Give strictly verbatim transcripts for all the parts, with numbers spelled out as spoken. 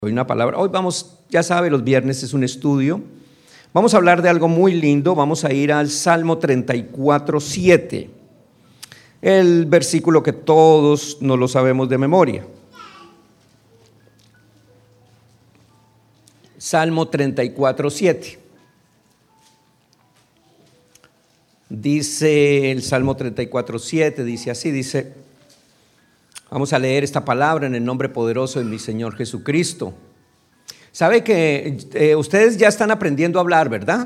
Hoy una palabra, hoy vamos, ya sabe, los viernes es un estudio. Vamos a hablar de algo muy lindo. Vamos a ir al Salmo treinta y cuatro, siete, el versículo que todos nos lo sabemos de memoria. Salmo treinta y cuatro, siete. Dice el Salmo treinta y cuatro, siete, dice así, dice... Vamos a leer esta palabra en el nombre poderoso de mi Señor Jesucristo. Sabe que eh, ustedes ya están aprendiendo a hablar, ¿verdad?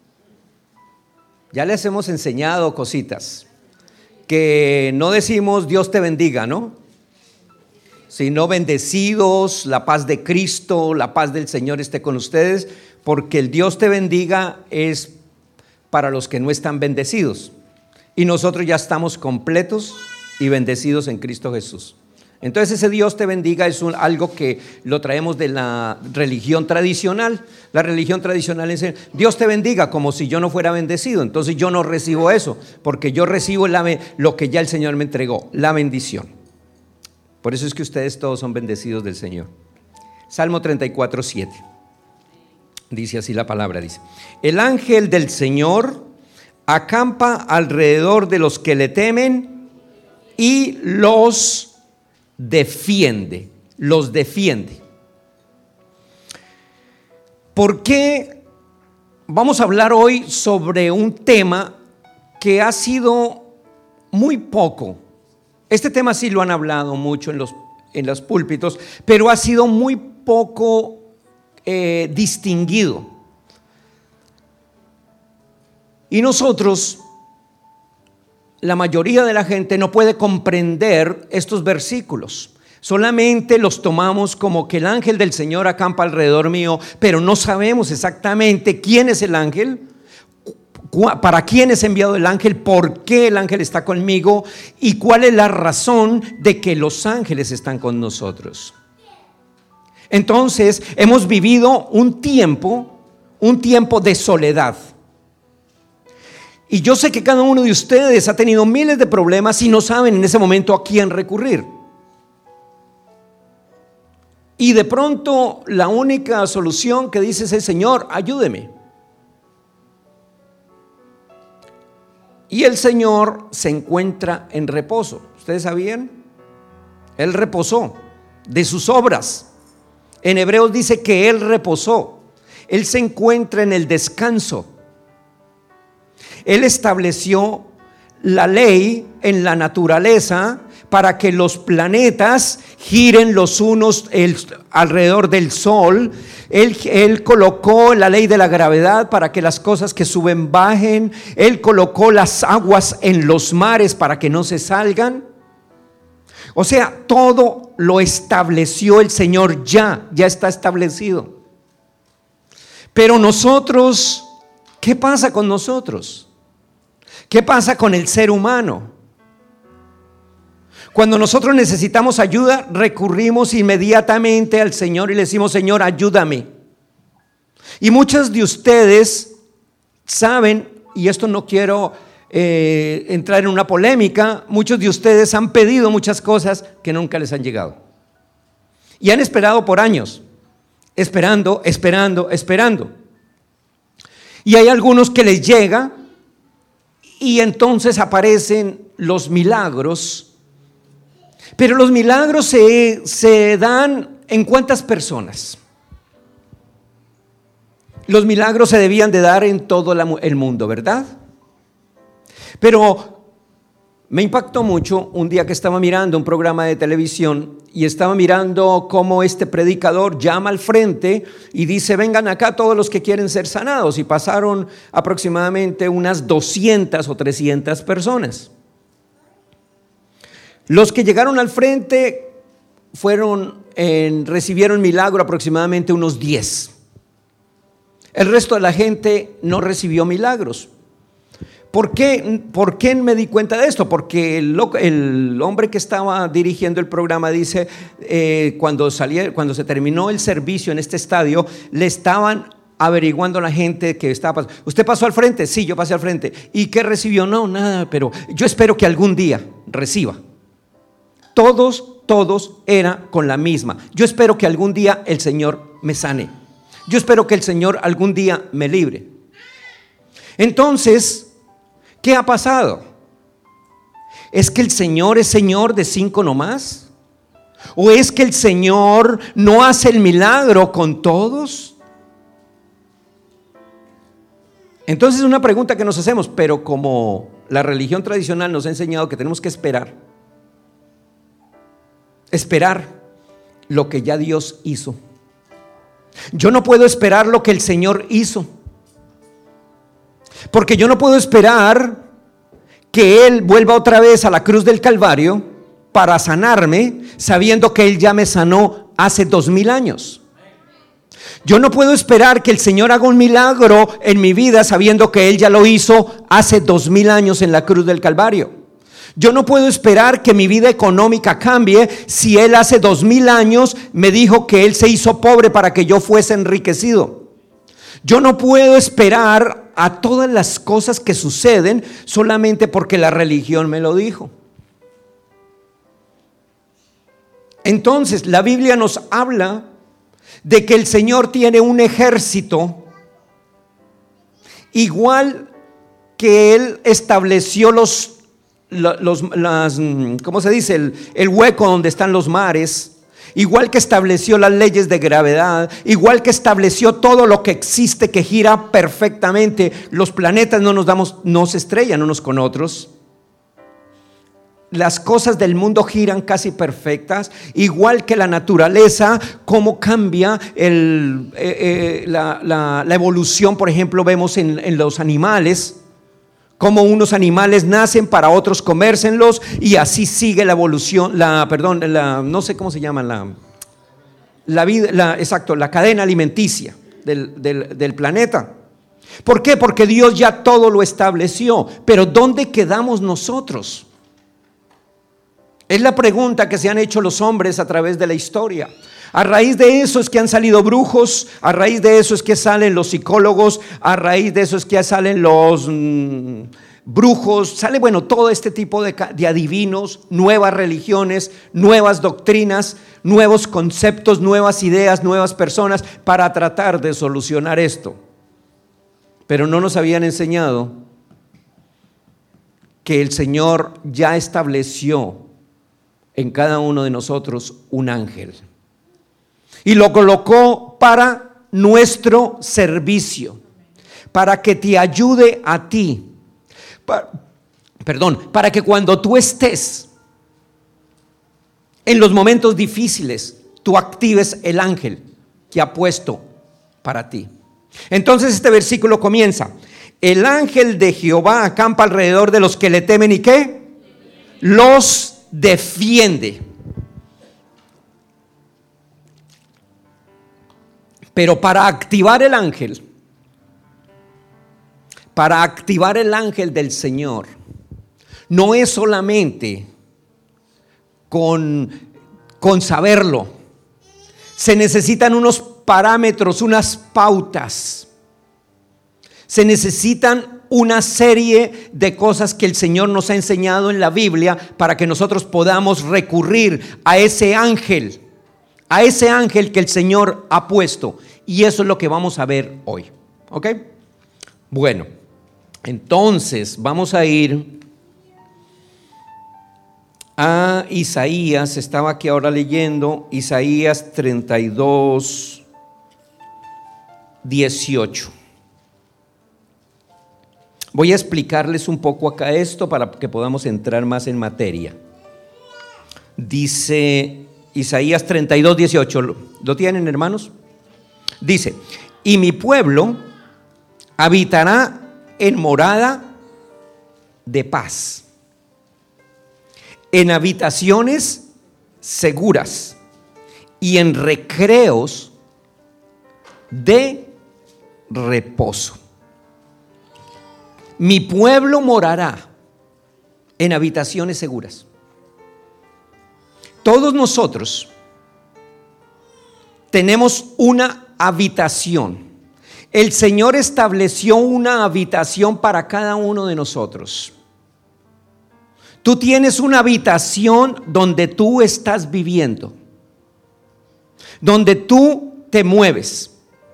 Ya les hemos enseñado cositas. Que no decimos Dios te bendiga, ¿no? Sino bendecidos, la paz de Cristo, la paz del Señor esté con ustedes, porque el Dios te bendiga es para los que no están bendecidos. Y nosotros ya estamos completos y bendecidos en Cristo Jesús. Entonces ese Dios te bendiga es un, algo que lo traemos de la religión tradicional. La religión tradicional dice Dios te bendiga, como si yo no fuera bendecido. Entonces yo no recibo eso, porque yo recibo la, lo que ya el Señor me entregó, la bendición. Por eso es que ustedes todos son bendecidos del Señor. Salmo treinta y cuatro, siete. Dice así la palabra, dice: el ángel del Señor acampa alrededor de los que le temen y los defiende, los defiende. ¿Por qué vamos a hablar hoy sobre un tema que ha sido muy poco? Este tema sí lo han hablado mucho en los, en los púlpitos, pero ha sido muy poco eh, distinguido. Y nosotros, la mayoría de la gente no puede comprender estos versículos. Solamente los tomamos como que el ángel del Señor acampa alrededor mío, pero no sabemos exactamente quién es el ángel, para quién es enviado el ángel, por qué el ángel está conmigo y cuál es la razón de que los ángeles están con nosotros. Entonces, hemos vivido un tiempo, un tiempo de soledad. Y yo sé que cada uno de ustedes ha tenido miles de problemas y no saben en ese momento a quién recurrir. Y de pronto la única solución que dices es: Señor, ayúdeme. Y el Señor se encuentra en reposo. ¿Ustedes sabían? Él reposó de sus obras. En Hebreos dice que Él reposó. Él se encuentra en el descanso. Él estableció la ley en la naturaleza para que los planetas giren los unos el, alrededor del sol. Él, él colocó la ley de la gravedad para que las cosas que suben bajen. Él colocó las aguas en los mares para que no se salgan. O sea, todo lo estableció el Señor ya, ya está establecido. Pero nosotros, ¿qué pasa con nosotros? ¿Qué pasa con el ser humano? Cuando nosotros necesitamos ayuda, recurrimos inmediatamente al Señor y le decimos: Señor, ayúdame. Y muchos de ustedes saben, y esto no quiero eh, entrar en una polémica, muchos de ustedes han pedido muchas cosas que nunca les han llegado. Y han esperado por años, esperando, esperando, esperando. Y hay algunos que les llega. Y entonces aparecen los milagros. Pero los milagros se, se dan ¿en cuántas personas? Los milagros se debían de dar en todo la, el mundo, ¿verdad? Pero me impactó mucho un día que estaba mirando un programa de televisión y estaba mirando cómo este predicador llama al frente y dice: vengan acá todos los que quieren ser sanados. Y pasaron aproximadamente unas doscientas o trescientas personas. Los que llegaron al frente fueron, en, recibieron milagro aproximadamente unos diez. El resto de la gente no recibió milagros. ¿Por qué? ¿Por qué me di cuenta de esto? Porque el, el hombre que estaba dirigiendo el programa dice, eh, cuando, salía, cuando se terminó el servicio en este estadio, le estaban averiguando a la gente que estaba pasando. ¿Usted pasó al frente? Sí, yo pasé al frente. ¿Y qué recibió? No, nada, pero yo espero que algún día reciba. Todos todos era con la misma. Yo espero que algún día el Señor me sane. Yo espero que el Señor algún día me libre. Entonces, ¿qué ha pasado? ¿Es que el Señor es Señor de cinco nomás? ¿O es que el Señor no hace el milagro con todos? Entonces es una pregunta que nos hacemos, pero como la religión tradicional nos ha enseñado que tenemos que esperar, esperar lo que ya Dios hizo. Yo no puedo esperar lo que el Señor hizo, porque yo no puedo esperar que Él vuelva otra vez a la cruz del Calvario para sanarme, sabiendo que Él ya me sanó hace dos mil años. Yo no puedo esperar que el Señor haga un milagro en mi vida, sabiendo que Él ya lo hizo hace dos mil años en la cruz del Calvario. Yo no puedo esperar que mi vida económica cambie si Él hace dos mil años me dijo que Él se hizo pobre para que yo fuese enriquecido. Yo no puedo esperar a todas las cosas que suceden solamente porque la religión me lo dijo. Entonces, la Biblia nos habla de que el Señor tiene un ejército, igual que Él estableció los, los las, ¿cómo se dice? El, el hueco donde están los mares, igual que estableció las leyes de gravedad, igual que estableció todo lo que existe, que gira perfectamente. Los planetas no nos damos, no se estrellan unos con otros. Las cosas del mundo giran casi perfectas, igual que la naturaleza, cómo cambia el, eh, eh, la, la, la evolución. Por ejemplo, vemos en, en los animales, cómo unos animales nacen para otros comérselos, y así sigue la evolución, la, perdón, la, no sé cómo se llama, la, la vida, la, exacto, la cadena alimenticia del, del, del planeta. ¿Por qué? Porque Dios ya todo lo estableció, pero ¿dónde quedamos nosotros? Es la pregunta que se han hecho los hombres a través de la historia. A raíz de eso es que han salido brujos, a raíz de eso es que salen los psicólogos, a raíz de eso es que salen los mmm, brujos, sale bueno todo este tipo de, de adivinos, nuevas religiones, nuevas doctrinas, nuevos conceptos, nuevas ideas, nuevas personas para tratar de solucionar esto. Pero no nos habían enseñado que el Señor ya estableció en cada uno de nosotros un ángel y lo colocó para nuestro servicio, para que te ayude a ti, para, perdón, para que cuando tú estés en los momentos difíciles, tú actives el ángel que ha puesto para ti. Entonces este versículo comienza: el ángel de Jehová acampa alrededor de los que le temen, ¿y qué? Los defiende. Pero para activar el ángel, para activar el ángel del Señor, no es solamente con, con saberlo. Se necesitan unos parámetros, unas pautas. Se necesitan una serie de cosas que el Señor nos ha enseñado en la Biblia para que nosotros podamos recurrir a ese ángel, a ese ángel que el Señor ha puesto. Y eso es lo que vamos a ver hoy. ¿Ok? Bueno, entonces vamos a ir a Isaías. Estaba aquí ahora leyendo Isaías treinta y dos, dieciocho. Voy a explicarles un poco acá esto para que podamos entrar más en materia. Dice Isaías treinta y dos, dieciocho. ¿Lo tienen, hermanos? Dice: y mi pueblo habitará en morada de paz, en habitaciones seguras y en recreos de reposo. Mi pueblo morará en habitaciones seguras. Todos nosotros tenemos una habitación. El Señor estableció una habitación para cada uno de nosotros. Tú tienes una habitación donde tú estás viviendo, donde tú te mueves.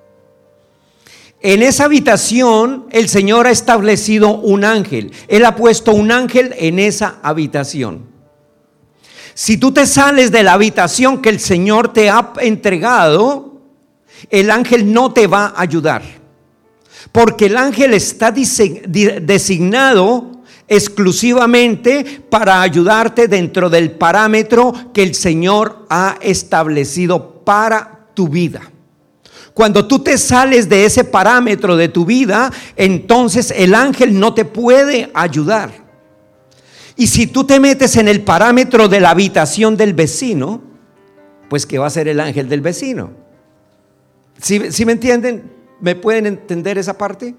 En esa habitación el Señor ha establecido un ángel. Él ha puesto un ángel en esa habitación. Si tú te sales de la habitación que el Señor te ha entregado, el ángel no te va a ayudar, porque el ángel está designado exclusivamente para ayudarte dentro del parámetro que el Señor ha establecido para tu vida. Cuando tú te sales de ese parámetro de tu vida, entonces el ángel no te puede ayudar. Y si tú te metes en el parámetro de la habitación del vecino, pues ¿qué va a hacer el ángel del vecino? ¿Sí, sí me entienden? ¿Me pueden entender esa parte?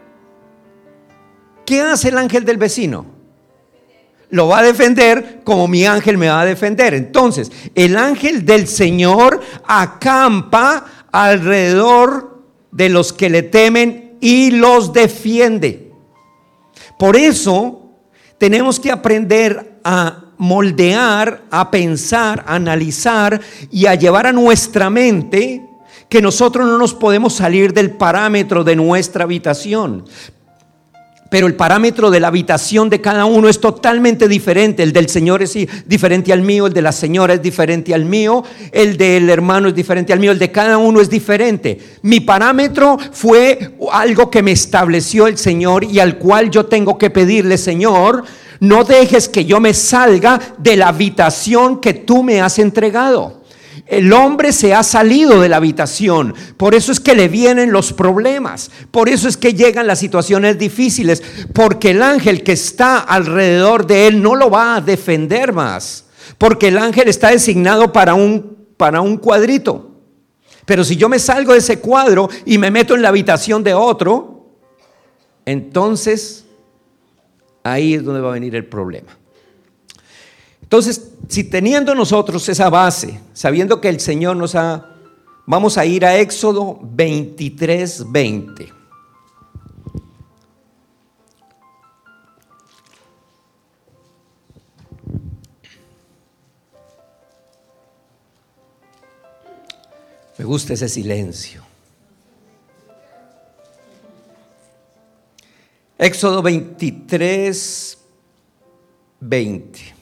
¿Qué hace el ángel del vecino? Lo va a defender como mi ángel me va a defender. Entonces, el ángel del Señor acampa alrededor de los que le temen y los defiende. Por eso tenemos que aprender a moldear, a pensar, a analizar y a llevar a nuestra mente que nosotros no nos podemos salir del parámetro de nuestra habitación. Pero el parámetro de la habitación de cada uno es totalmente diferente. El del Señor es diferente al mío, el de la señora es diferente al mío, el del hermano es diferente al mío, el de cada uno es diferente. Mi parámetro fue algo que me estableció el Señor y al cual yo tengo que pedirle: Señor, no dejes que yo me salga de la habitación que tú me has entregado. El hombre se ha salido de la habitación, por eso es que le vienen los problemas, por eso es que llegan las situaciones difíciles, porque el ángel que está alrededor de él no lo va a defender más, porque el ángel está designado para un, para un cuadrito. Pero si yo me salgo de ese cuadro y me meto en la habitación de otro, entonces ahí es donde va a venir el problema. Entonces, si teniendo nosotros esa base, sabiendo que el Señor nos ha, vamos a ir a Éxodo veintitrés, veinte. Me gusta ese silencio. Éxodo veintitrés, veinte.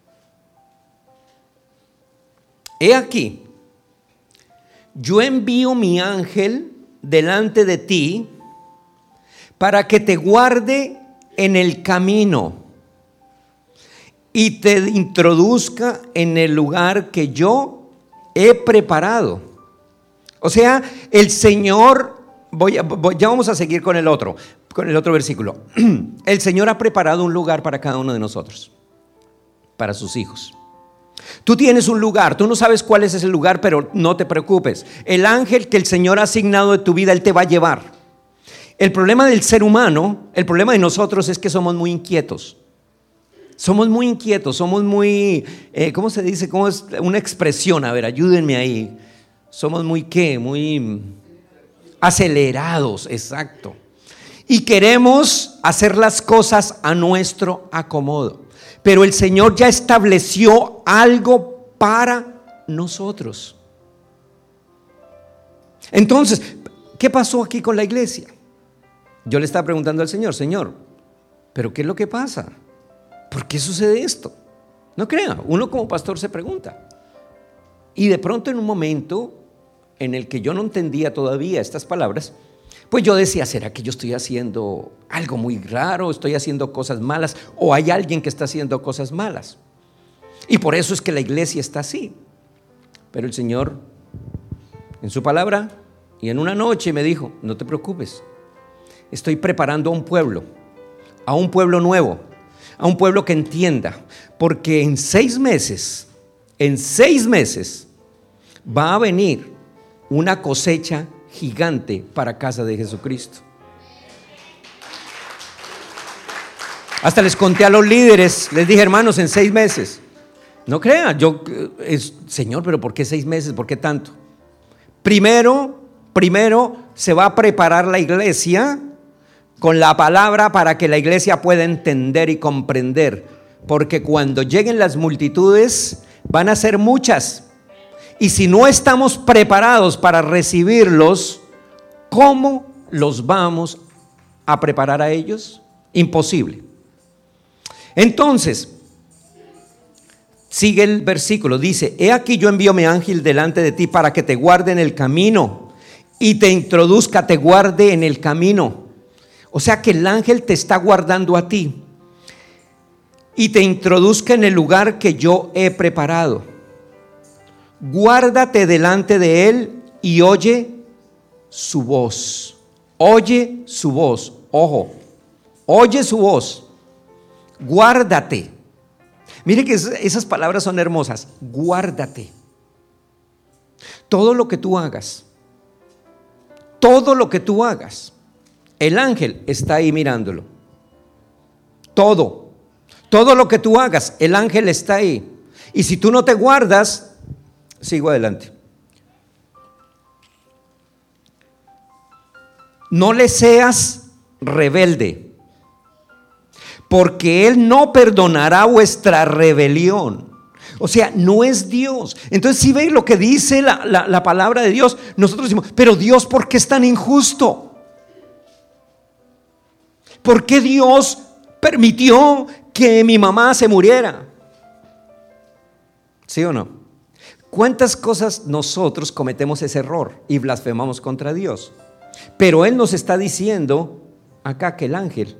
He aquí, yo envío mi ángel delante de ti para que te guarde en el camino y te introduzca en el lugar que yo he preparado. O sea, el Señor, voy a, voy, ya vamos a seguir con el otro, con el otro versículo. El Señor ha preparado un lugar para cada uno de nosotros, para sus hijos. Tú tienes un lugar, tú no sabes cuál es ese lugar, pero no te preocupes. El ángel que el Señor ha asignado de tu vida, Él te va a llevar. El problema del ser humano, el problema de nosotros es que somos muy inquietos. Somos muy inquietos, somos muy, eh, ¿cómo se dice? ¿Cómo es una expresión? A ver, ayúdenme ahí. Somos muy, ¿qué? Muy acelerados, exacto. Y queremos hacer las cosas a nuestro acomodo. Pero el Señor ya estableció algo para nosotros. Entonces, ¿qué pasó aquí con la iglesia? Yo le estaba preguntando al Señor: Señor, ¿pero qué es lo que pasa? ¿Por qué sucede esto? No crea, uno como pastor se pregunta. Y de pronto, en un momento en el que yo no entendía todavía estas palabras, pues yo decía: ¿será que yo estoy haciendo algo muy raro? ¿Estoy haciendo cosas malas? ¿O hay alguien que está haciendo cosas malas? Y por eso es que la iglesia está así. Pero el Señor, en su palabra y en una noche, me dijo: no te preocupes, estoy preparando a un pueblo, a un pueblo nuevo, a un pueblo que entienda, porque en seis meses, en seis meses va a venir una cosecha gigante para casa de Jesucristo. Hasta les conté a los líderes, les dije: hermanos, en seis meses. No crean, yo, es, Señor, pero ¿por qué seis meses? ¿Por qué tanto? Primero, primero se va a preparar la iglesia con la palabra para que la iglesia pueda entender y comprender. porque cuando lleguen las multitudes van a ser muchas. Y si no estamos preparados para recibirlos, ¿cómo los vamos a preparar a ellos? Imposible. Entonces, sigue el versículo, dice: he aquí yo envío mi ángel delante de ti para que te guarde en el camino y te introduzca, te guarde en el camino. O sea que el ángel te está guardando a ti y te introduzca en el lugar que yo he preparado. Guárdate delante de él y oye su voz. Oye su voz. Ojo, oye su voz. Guárdate. Mire que esas palabras son hermosas. Guárdate. Todo lo que tú hagas, todo lo que tú hagas, el ángel está ahí mirándolo. Todo, todo lo que tú hagas, el ángel está ahí. Y si tú no te guardas, sigo adelante. No le seas rebelde, porque Él no perdonará vuestra rebelión. O sea, no es Dios. Entonces, si veis lo que dice la, la, la palabra de Dios, nosotros decimos: pero Dios, ¿por qué es tan injusto? ¿Por qué Dios permitió que mi mamá se muriera? ¿Sí o no? ¿Cuántas cosas nosotros cometemos ese error y blasfemamos contra Dios? Pero Él nos está diciendo acá que el ángel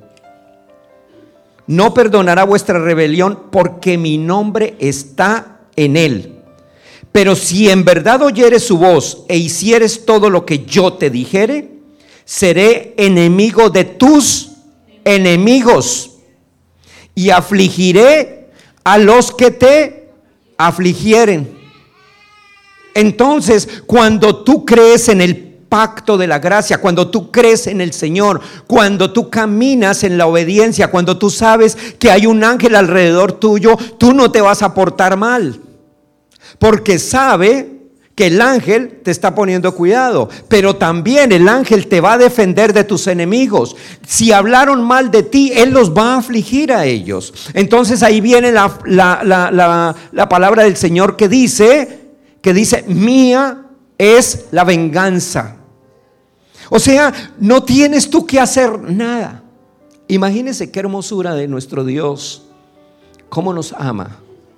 no perdonará vuestra rebelión, porque mi nombre está en él. Pero si en verdad oyeres su voz e hicieres todo lo que yo te dijere, seré enemigo de tus enemigos y afligiré a los que te afligieren. Entonces, cuando tú crees en el pacto de la gracia, cuando tú crees en el Señor, cuando tú caminas en la obediencia, cuando tú sabes que hay un ángel alrededor tuyo, tú no te vas a portar mal, porque sabe que el ángel te está poniendo cuidado, pero también el ángel te va a defender de tus enemigos. Si hablaron mal de ti, Él los va a afligir a ellos. Entonces ahí viene la, la, la, la, la palabra del Señor que dice, que dice: mía es la venganza. O sea, no tienes tú que hacer nada. Imagínense qué hermosura de nuestro Dios, cómo nos ama,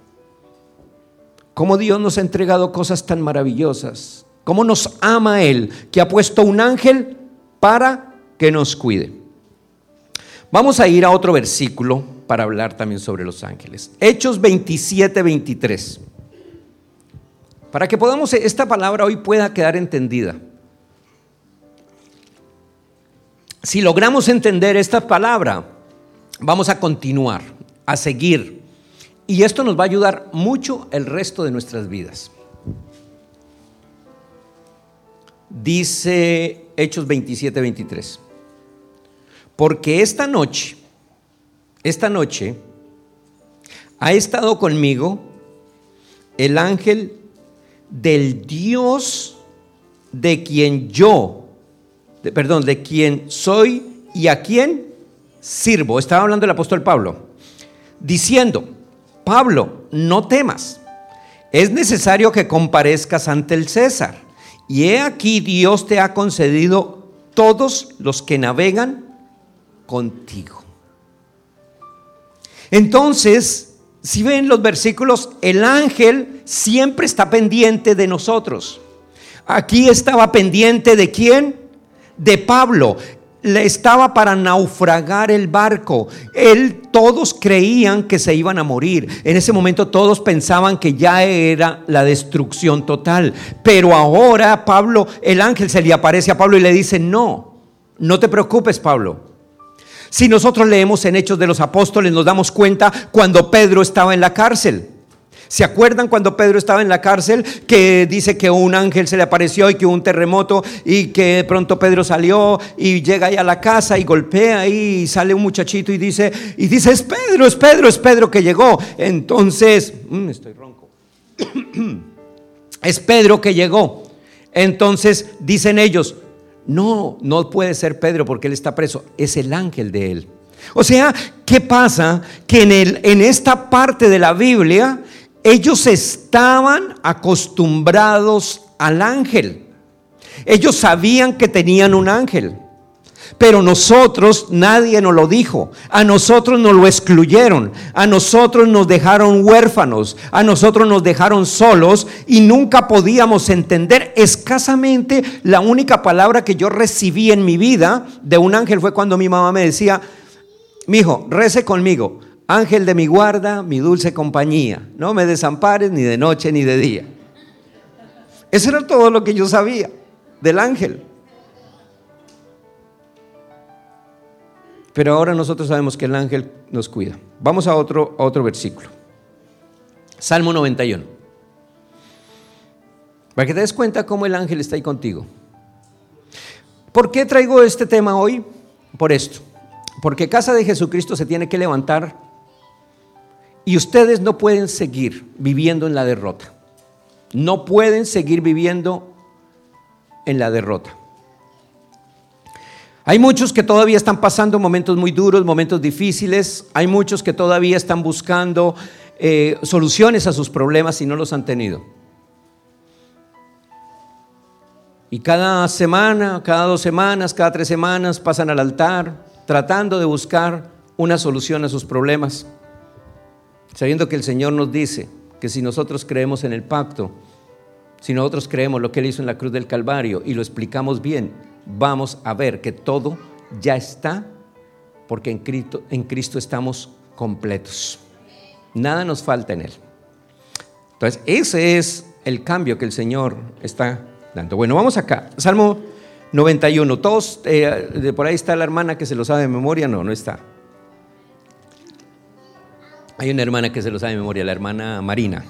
cómo Dios nos ha entregado cosas tan maravillosas, cómo nos ama Él, que ha puesto un ángel para que nos cuide. Vamos a ir a otro versículo para hablar también sobre los ángeles. Hechos veintisiete, veintitrés. Para que podamos, esta palabra hoy pueda quedar entendida. Si logramos entender esta palabra, vamos a continuar, a seguir. Y esto nos va a ayudar mucho el resto de nuestras vidas. Dice Hechos veintisiete, veintitrés. Porque esta noche, esta noche, ha estado conmigo el ángel del Dios de quien yo, de, perdón, de quien soy y a quien sirvo. Estaba hablando el apóstol Pablo, diciendo: Pablo, no temas, es necesario que comparezcas ante el César. Y he aquí, Dios te ha concedido todos los que navegan contigo. Entonces, si ven los versículos, el ángel siempre está pendiente de nosotros. Aquí estaba pendiente de quién, de Pablo. Le estaba para naufragar el barco. Él, todos creían que se iban a morir. En ese momento todos pensaban que ya era la destrucción total. Pero ahora Pablo, el ángel se le aparece a Pablo y le dice: no, no te preocupes, Pablo. Si nosotros leemos en Hechos de los Apóstoles, nos damos cuenta cuando Pedro estaba en la cárcel. ¿Se acuerdan cuando Pedro estaba en la cárcel? Que dice que un ángel se le apareció y que hubo un terremoto y que de pronto Pedro salió y llega ahí a la casa y golpea ahí y sale un muchachito y dice, y dice es Pedro, es Pedro, es Pedro que llegó. Entonces, mmm, estoy ronco. Es Pedro que llegó. Entonces dicen ellos: no, no puede ser Pedro porque él está preso, es el ángel de él. O sea, ¿qué pasa? Que en, el, en esta parte de la Biblia ellos estaban acostumbrados al ángel. Ellos sabían que tenían un ángel. Pero nosotros, nadie nos lo dijo. A nosotros nos lo excluyeron. A nosotros nos dejaron huérfanos. A nosotros nos dejaron solos y nunca podíamos entender. Escasamente la única palabra que yo recibí en mi vida de un ángel fue cuando mi mamá me decía: mijo, rece conmigo. Ángel de mi guarda, mi dulce compañía. No me desampares ni de noche ni de día. Eso era todo lo que yo sabía del ángel. Pero ahora nosotros sabemos que el ángel nos cuida. Vamos a otro, a otro versículo. Salmo noventa y uno. Para que te des cuenta cómo el ángel está ahí contigo. ¿Por qué traigo este tema hoy? Por esto. Porque Casa de Jesucristo se tiene que levantar y ustedes no pueden seguir viviendo en la derrota. No pueden seguir viviendo en la derrota. Hay muchos que todavía están pasando momentos muy duros, momentos difíciles. Hay muchos que todavía están buscando eh, soluciones a sus problemas y no los han tenido. Y cada semana, cada dos semanas, cada tres semanas pasan al altar tratando de buscar una solución a sus problemas, sabiendo que el Señor nos dice que si nosotros creemos en el pacto, si nosotros creemos lo que Él hizo en la cruz del Calvario y lo explicamos bien, vamos a ver que todo ya está, porque en Cristo, en Cristo estamos completos. Nada nos falta en Él. Entonces, ese es el cambio que el Señor está dando. Bueno, vamos acá. Salmo noventa y uno. Todos, eh, de por ahí está la hermana que se lo sabe de memoria. No, no está. Hay una hermana que se lo sabe de memoria, la hermana Marina.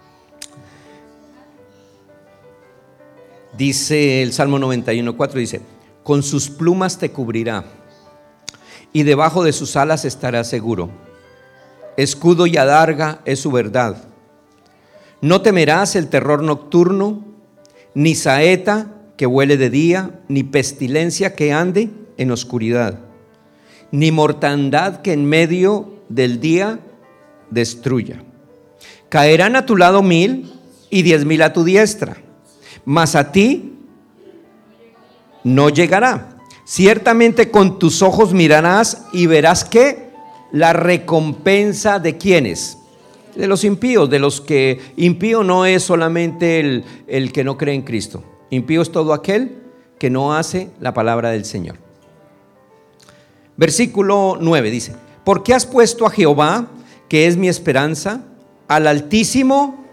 Dice el Salmo noventa y uno, cuatro, dice: con sus plumas te cubrirá y debajo de sus alas estarás seguro. Escudo y adarga es su verdad. No temerás el terror nocturno, ni saeta que vuele de día, ni pestilencia que ande en oscuridad, ni mortandad que en medio del día destruya. Caerán a tu lado mil y diez mil a tu diestra, mas a ti no llegará. Ciertamente con tus ojos mirarás y verás que la recompensa de quienes, de los impíos, de los que impío no es solamente el, el que no cree en Cristo. Impío es todo aquel que no hace la palabra del Señor. Versículo nueve dice: ¿por qué has puesto a Jehová, que es mi esperanza, al Altísimo?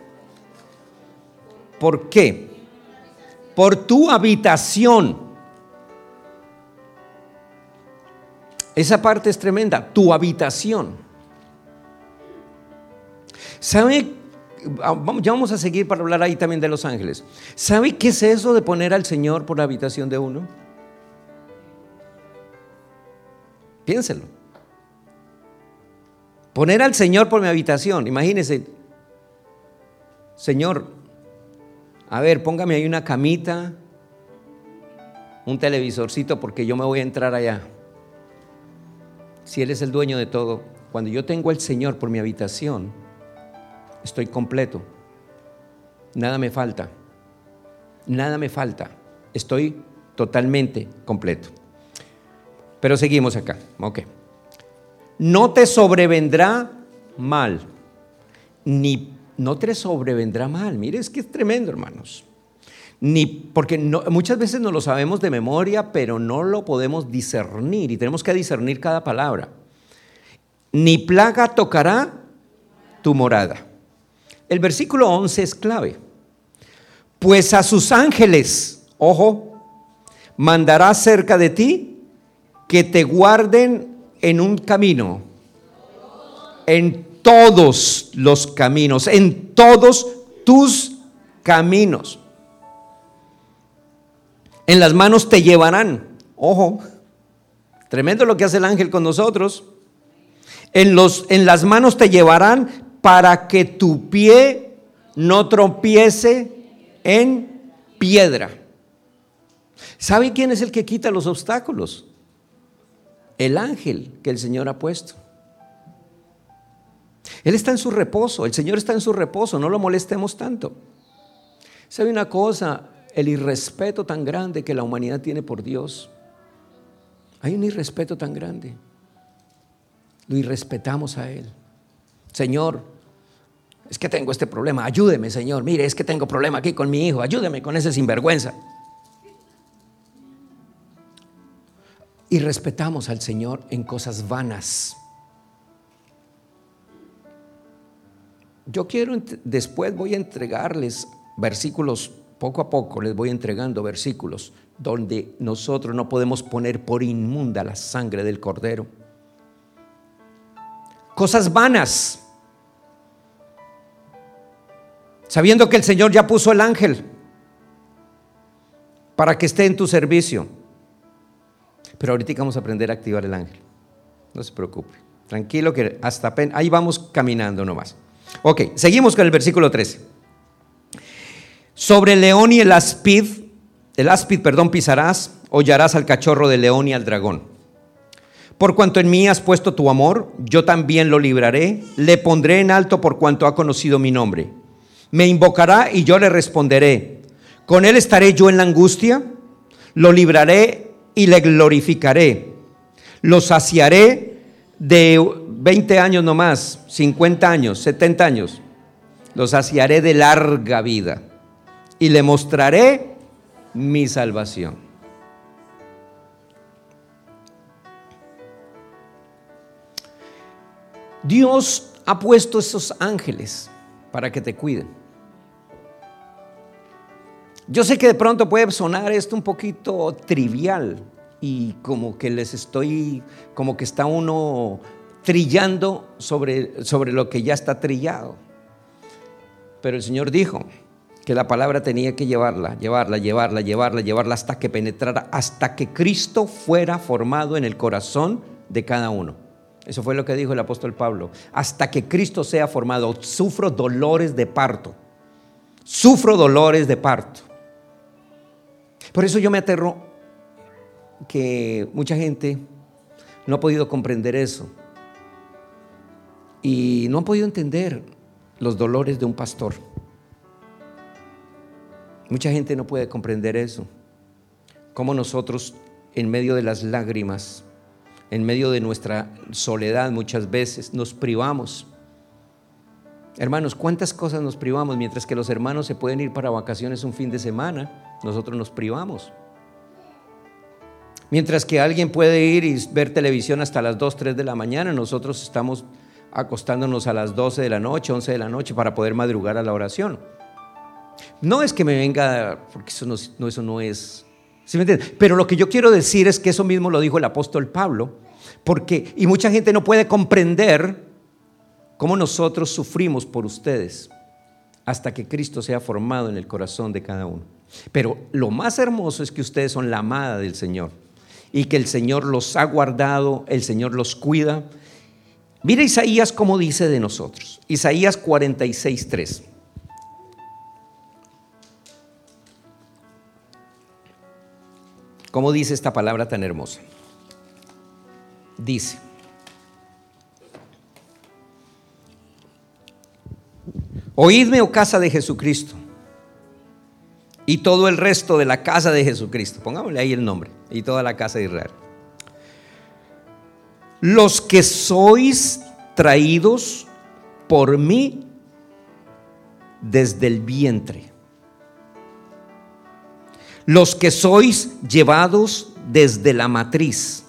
¿Por qué? Por tu habitación. Esa parte es tremenda, tu habitación. ¿Sabe? Ya vamos a seguir para hablar ahí también de los ángeles. ¿Sabe qué es eso de poner al Señor por la habitación de uno? Piénselo. Poner al Señor por mi habitación. Imagínese: Señor, a ver, póngame ahí una camita, un televisorcito, porque yo me voy a entrar allá. Si Él es el dueño de todo, cuando yo tengo al Señor por mi habitación, estoy completo. Nada me falta. Nada me falta. Estoy totalmente completo. Pero seguimos acá. Ok. No te sobrevendrá mal, ni no te sobrevendrá mal. Mire, es que es tremendo, hermanos. Ni porque no, muchas veces no lo sabemos de memoria, pero no lo podemos discernir y tenemos que discernir cada palabra. Ni plaga tocará tu morada. El versículo once es clave. Pues a sus ángeles, ojo, mandará cerca de ti que te guarden en un camino, en todos los caminos, en todos tus caminos. En las manos te llevarán. Ojo, tremendo lo que hace el ángel con nosotros. En, los, en las manos te llevarán para que tu pie no tropiece en piedra. ¿Sabe quién es el que quita los obstáculos? el ángel que el Señor ha puesto. Él está en su reposo, el Señor está en su reposo, no lo molestemos tanto. ¿Sabe una cosa? El irrespeto tan grande que la humanidad tiene por Dios. Hay un irrespeto tan grande. Lo irrespetamos a Él. Señor, es que tengo este problema, ayúdeme, Señor. Mire, es que tengo problema aquí con mi hijo, ayúdeme con ese sinvergüenza. Y respetamos al Señor en cosas vanas. Yo quiero, después voy a entregarles versículos, poco a poco les voy entregando versículos donde nosotros no podemos poner por inmunda la sangre del Cordero. Cosas vanas, sabiendo que el Señor ya puso el ángel para que esté en tu servicio. Pero ahorita vamos a aprender a activar el ángel. No se preocupe, tranquilo que hasta apenas, ahí vamos caminando nomás. Ok, seguimos con el versículo trece. Sobre el león y el áspid, el áspid, perdón, pisarás, hollarás al cachorro del león y al dragón. Por cuanto en mí has puesto tu amor, yo también lo libraré, le pondré en alto por cuanto ha conocido mi nombre. Me invocará y yo le responderé. Con él estaré yo en la angustia, lo libraré y le glorificaré. Lo saciaré de veinte años nomás, cincuenta años, setenta años. Lo saciaré de larga vida y le mostraré mi salvación. Dios ha puesto esos ángeles para que te cuiden. Yo sé que de pronto puede sonar esto un poquito trivial y como que les estoy, como que está uno trillando sobre, sobre lo que ya está trillado. Pero el Señor dijo que la palabra tenía que llevarla, llevarla, llevarla, llevarla, llevarla hasta que penetrara, hasta que Cristo fuera formado en el corazón de cada uno. Eso fue lo que dijo el apóstol Pablo. Hasta que Cristo sea formado, sufro dolores de parto. Sufro dolores de parto. Por eso yo me aterro que mucha gente no ha podido comprender eso. Y no han podido entender los dolores de un pastor. Mucha gente no puede comprender eso. Cómo nosotros, en medio de las lágrimas, en medio de nuestra soledad, muchas veces nos privamos. Hermanos, ¿cuántas cosas nos privamos? Mientras que los hermanos se pueden ir para vacaciones un fin de semana, nosotros nos privamos. Mientras que alguien puede ir y ver televisión hasta las dos, tres de la mañana, nosotros estamos acostándonos a las doce de la noche, once de la noche para poder madrugar a la oración. No es que me venga, porque eso no, no, eso no es, ¿sí me entienden? Pero lo que yo quiero decir es que eso mismo lo dijo el apóstol Pablo, porque, y mucha gente no puede comprender cómo nosotros sufrimos por ustedes hasta que Cristo sea formado en el corazón de cada uno. Pero lo más hermoso es que ustedes son la amada del Señor y que el Señor los ha guardado, el Señor los cuida. Mira Isaías cómo dice de nosotros. Isaías cuarenta y seis, tres. ¿Cómo dice esta palabra tan hermosa? Dice: oídme, oh casa de Jesucristo, y todo el resto de la casa de Jesucristo. Pongámosle ahí el nombre. Y toda la casa de Israel. Los que sois traídos por mí desde el vientre. Los que sois llevados desde la matriz.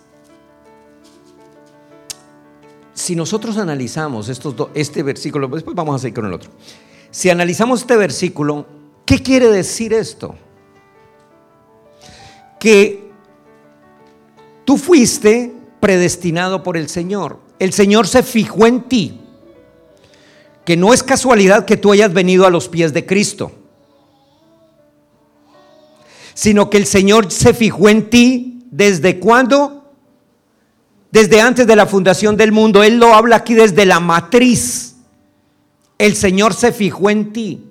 Si nosotros analizamos estos do, este versículo, después vamos a seguir con el otro. Si analizamos este versículo, ¿qué quiere decir esto? Que tú fuiste predestinado por el Señor. El Señor se fijó en ti. Que no es casualidad que tú hayas venido a los pies de Cristo, sino que el Señor se fijó en ti. ¿Desde cuándo? Desde antes de la fundación del mundo. Él lo habla aquí desde la matriz. El Señor se fijó en ti.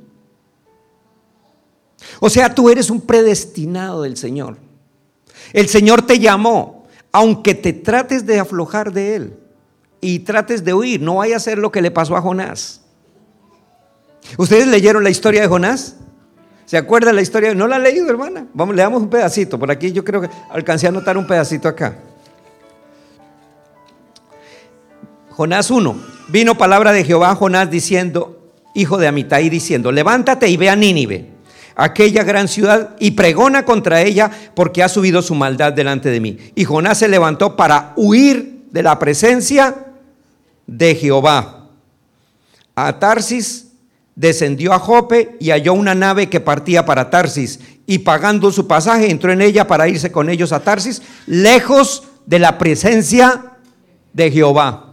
O sea, tú eres un predestinado del Señor. El Señor te llamó aunque te trates de aflojar de él y trates de huir, no vaya a ser lo que le pasó a Jonás. ¿Ustedes leyeron la historia de Jonás? ¿Se acuerdan la historia? ¿No la ha leído, hermana? Vamos, le damos un pedacito. Por aquí yo creo que alcancé a anotar un pedacito acá. Jonás uno. Vino palabra de Jehová a Jonás diciendo, hijo de Amitai, diciendo, levántate y ve a Nínive, aquella gran ciudad, y pregona contra ella, porque ha subido su maldad delante de mí. Y Jonás se levantó para huir de la presencia de Jehová. A Tarsis descendió a Jope y halló una nave que partía para Tarsis, y pagando su pasaje entró en ella para irse con ellos a Tarsis, lejos de la presencia de Jehová.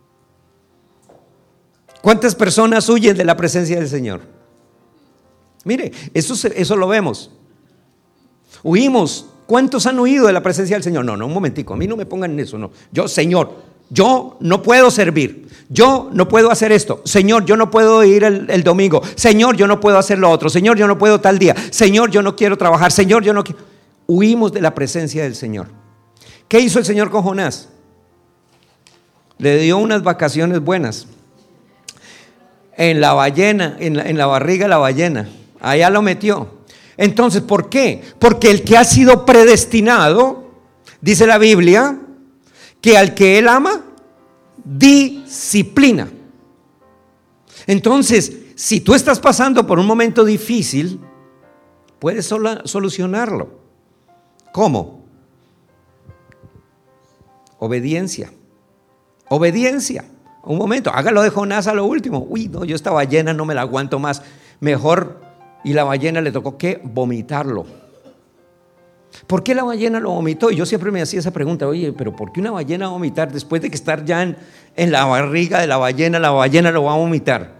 ¿Cuántas personas huyen de la presencia del Señor? Mire, eso, eso lo vemos. Huimos. ¿Cuántos han huido de la presencia del Señor? No, no, un momentico, a mí no me pongan en eso, no. Yo, Señor, yo no puedo servir, yo no puedo hacer esto, Señor, yo no puedo ir el, el domingo, Señor, yo no puedo hacer lo otro, Señor, yo no puedo tal día, Señor, yo no quiero trabajar, Señor, yo no quiero. Huimos de la presencia del Señor. ¿Qué hizo el Señor con Jonás? Le dio unas vacaciones buenas en la ballena, en la, en la barriga de la ballena. Allá lo metió. Entonces, ¿por qué? Porque el que ha sido predestinado, dice la Biblia, que al que él ama, disciplina. Entonces, si tú estás pasando por un momento difícil, puedes solo solucionarlo. ¿Cómo? Obediencia. Obediencia. Un momento, hágalo de Jonás a lo último. Uy, no, yo esta ballena no me la aguanto más. Mejor, y la ballena le tocó que vomitarlo. ¿Por qué la ballena lo vomitó? Y yo siempre me hacía esa pregunta, oye, pero ¿por qué una ballena va a vomitar? Después de que estar ya en, en la barriga de la ballena, la ballena lo va a vomitar.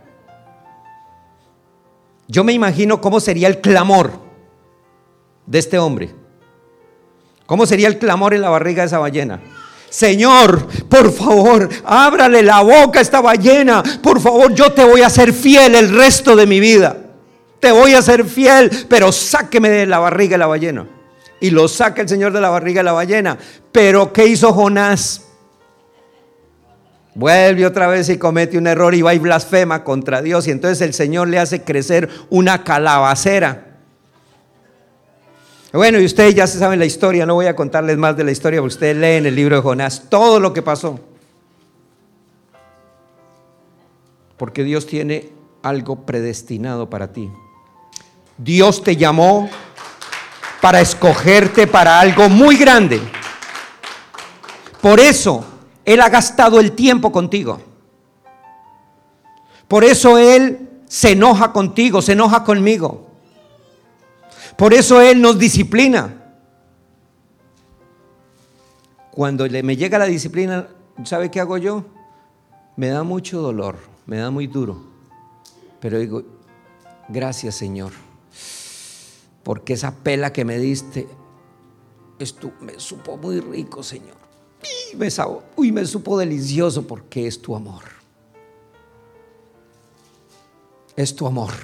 Yo me imagino cómo sería el clamor de este hombre. ¿Cómo sería el clamor en la barriga de esa ballena? Señor, por favor, ábrale la boca a esta ballena. Por favor, yo te voy a ser fiel el resto de mi vida. Te voy a ser fiel, pero sáqueme de la barriga de la ballena. Y lo saca el Señor de la barriga de la ballena. Pero ¿qué hizo Jonás? Vuelve otra vez y comete un error y va y blasfema contra Dios. Y entonces el Señor le hace crecer una calabacera. Bueno, y ustedes ya se saben la historia, no voy a contarles más de la historia, porque ustedes leen el libro de Jonás, todo lo que pasó. Porque Dios tiene algo predestinado para ti. Dios te llamó para escogerte para algo muy grande. Por eso Él ha gastado el tiempo contigo. Por eso Él se enoja contigo, se enoja conmigo. Por eso Él nos disciplina. Cuando le, me llega la disciplina, ¿sabe qué hago yo? Me da mucho dolor, me da muy duro. Pero digo, gracias Señor, porque esa pela que me diste, esto me supo muy rico, Señor. Y me, uy, me supo delicioso, porque es tu amor. Es tu amor.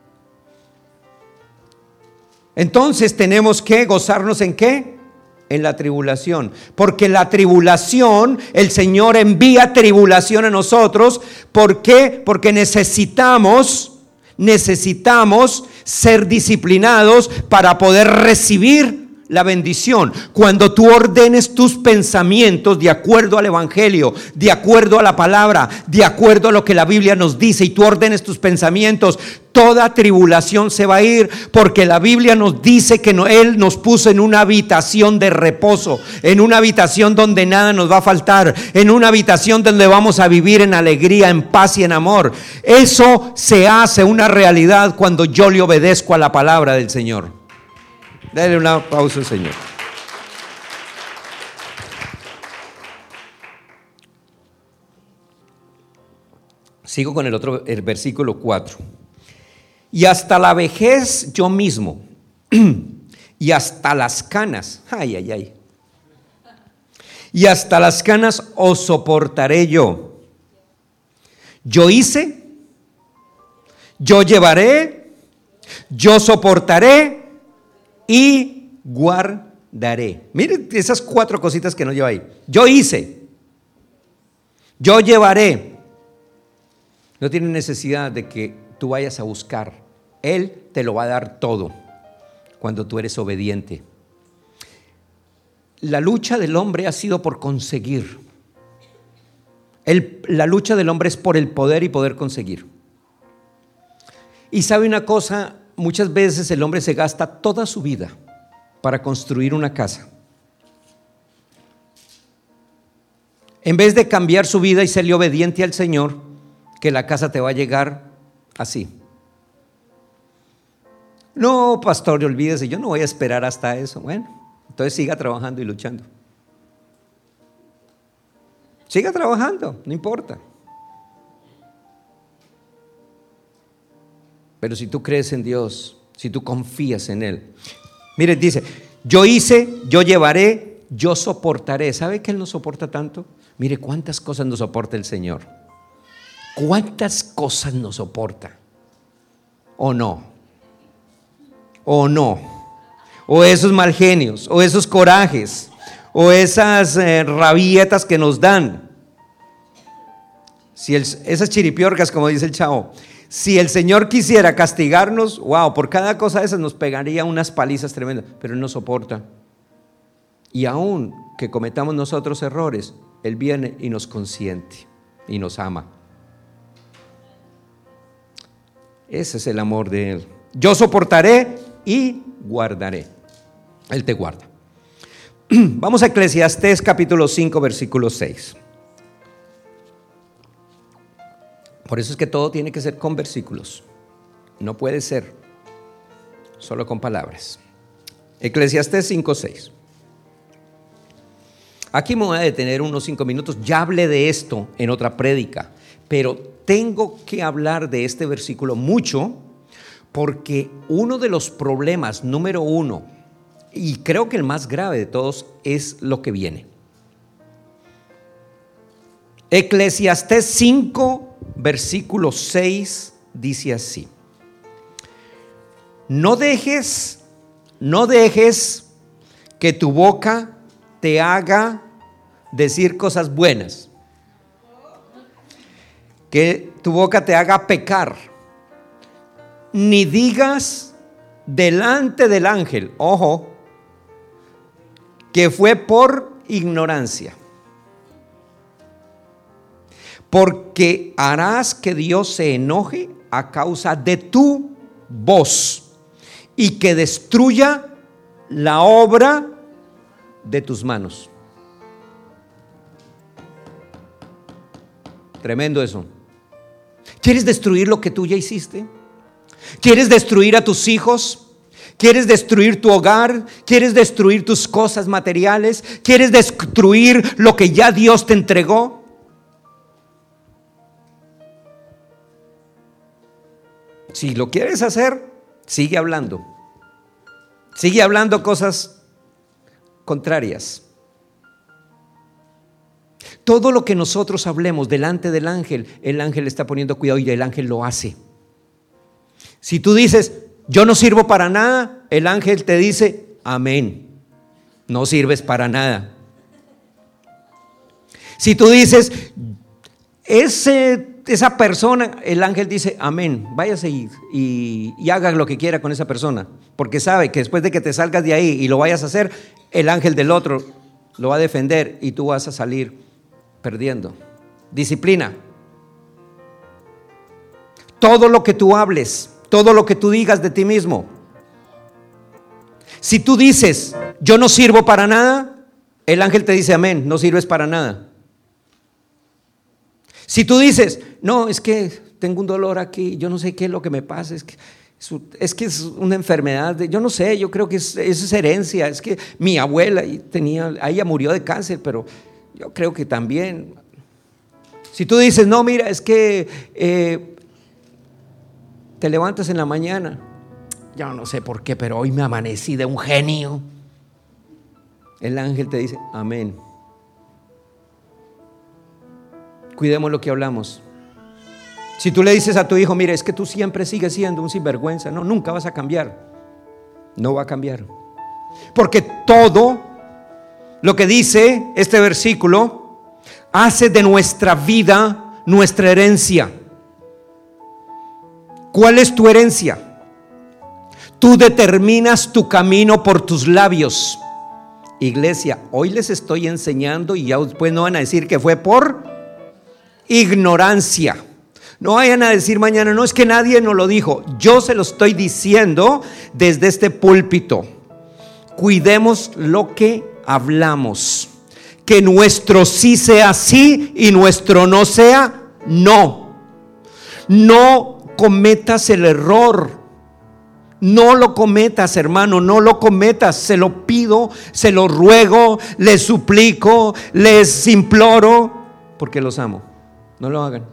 Entonces tenemos que gozarnos ¿en qué? En la tribulación, porque la tribulación, el Señor envía tribulación a nosotros. ¿Por qué? Porque necesitamos, necesitamos ser disciplinados para poder recibir la bendición. Cuando tú ordenes tus pensamientos de acuerdo al Evangelio, de acuerdo a la palabra, de acuerdo a lo que la Biblia nos dice, y tú ordenes tus pensamientos, toda tribulación se va a ir, porque la Biblia nos dice que no, Él nos puso en una habitación de reposo, en una habitación donde nada nos va a faltar, en una habitación donde vamos a vivir en alegría, en paz y en amor. Eso se hace una realidad cuando yo le obedezco a la palabra del Señor. Dale una pausa al Señor. Sigo con el otro, el versículo cuatro. Y hasta la vejez yo mismo, y hasta las canas, ay, ay, ay, y hasta las canas os soportaré yo. Yo hice, yo llevaré, yo soportaré y guardaré. daré. Miren esas cuatro cositas que nos lleva ahí. Yo hice, yo llevaré. No tiene necesidad de que tú vayas a buscar. Él te lo va a dar todo cuando tú eres obediente. La lucha del hombre ha sido por conseguir. El, la lucha del hombre es por el poder y poder conseguir. Y sabe una cosa, muchas veces el hombre se gasta toda su vida para construir una casa, en vez de cambiar su vida y serle obediente al Señor, que la casa te va a llegar así. No, pastor, olvídese, yo no voy a esperar hasta eso. Bueno, entonces siga trabajando y luchando. Siga trabajando, no importa. Pero si tú crees en Dios, si tú confías en Él. Mire, dice, yo hice, yo llevaré, yo soportaré. ¿Sabe que Él no soporta tanto? Mire cuántas cosas nos soporta el Señor. ¿Cuántas cosas nos soporta? ¿O no? ¿O no? O esos mal genios, o esos corajes, o esas eh, rabietas que nos dan. Si el, esas chiripiorcas, como dice el chavo. Si el Señor quisiera castigarnos, wow, por cada cosa de esas nos pegaría unas palizas tremendas, pero Él nos soporta. Y aún que cometamos nosotros errores, Él viene y nos consiente y nos ama. Ese es el amor de Él. Yo soportaré y guardaré. Él te guarda. Vamos a Eclesiastés capítulo cinco, versículo seis. Por eso es que todo tiene que ser con versículos. No puede ser solo con palabras. Eclesiastés cinco, seis. Aquí me voy a detener unos cinco minutos. Ya hablé de esto en otra prédica, pero tengo que hablar de este versículo mucho, porque uno de los problemas número uno, y creo que el más grave de todos, es lo que viene. Eclesiastés cinco, versículo seis dice así: No dejes, no dejes que tu boca te haga decir cosas buenas, que tu boca te haga pecar, ni digas delante del ángel, ojo, que fue por ignorancia. Porque harás que Dios se enoje a causa de tu voz y que destruya la obra de tus manos. Tremendo eso. ¿Quieres destruir lo que tú ya hiciste? ¿Quieres destruir a tus hijos? ¿Quieres destruir tu hogar? ¿Quieres destruir tus cosas materiales? ¿Quieres destruir lo que ya Dios te entregó? Si lo quieres hacer, sigue hablando. Sigue hablando cosas contrarias. Todo lo que nosotros hablemos delante del ángel, el ángel está poniendo cuidado y el ángel lo hace. Si tú dices, yo no sirvo para nada, el ángel te dice, amén, no sirves para nada. Si tú dices, ese, esa persona, el ángel dice, amén, váyase y, y, y haga lo que quiera con esa persona, porque sabe que después de que te salgas de ahí y lo vayas a hacer, el ángel del otro lo va a defender y tú vas a salir perdiendo. Disciplina. Todo lo que tú hables, todo lo que tú digas de ti mismo. Si tú dices, yo no sirvo para nada, el ángel te dice, amén, no sirves para nada. Si tú dices, no, es que tengo un dolor aquí, yo no sé qué es lo que me pasa, es que es, que es una enfermedad, de, yo no sé, yo creo que es, es herencia, es que mi abuela tenía, ella murió de cáncer, pero yo creo que también. Si tú dices, no, mira, es que eh, te levantas en la mañana, yo no sé por qué, pero hoy me amanecí de un genio, el ángel te dice, amén. Cuidemos lo que hablamos. Si tú le dices a tu hijo, mire, es que tú siempre sigues siendo un sinvergüenza, no, nunca vas a cambiar, no va a cambiar. Porque todo lo que dice este versículo hace de nuestra vida nuestra herencia. ¿Cuál es tu herencia? Tú determinas tu camino por tus labios. Iglesia, hoy les estoy enseñando y ya después no van a decir que fue por ignorancia. No vayan a decir mañana, no, es que nadie nos lo dijo. Yo se lo estoy diciendo desde este púlpito. Cuidemos lo que hablamos. Que nuestro sí sea sí y nuestro no sea no. No cometas el error. No lo cometas, hermano, no lo cometas. Se lo pido, se lo ruego, les suplico, les imploro, porque los amo. No lo hagan.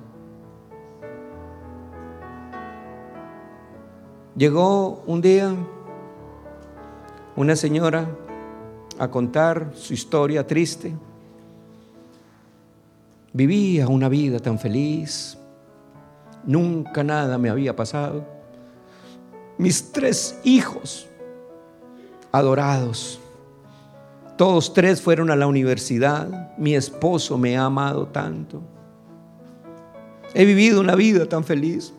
Llegó un día una señora a contar su historia triste. Vivía una vida tan feliz, nunca nada me había pasado. Mis tres hijos adorados, todos tres fueron a la universidad. Mi esposo me ha amado tanto. He vivido una vida tan feliz.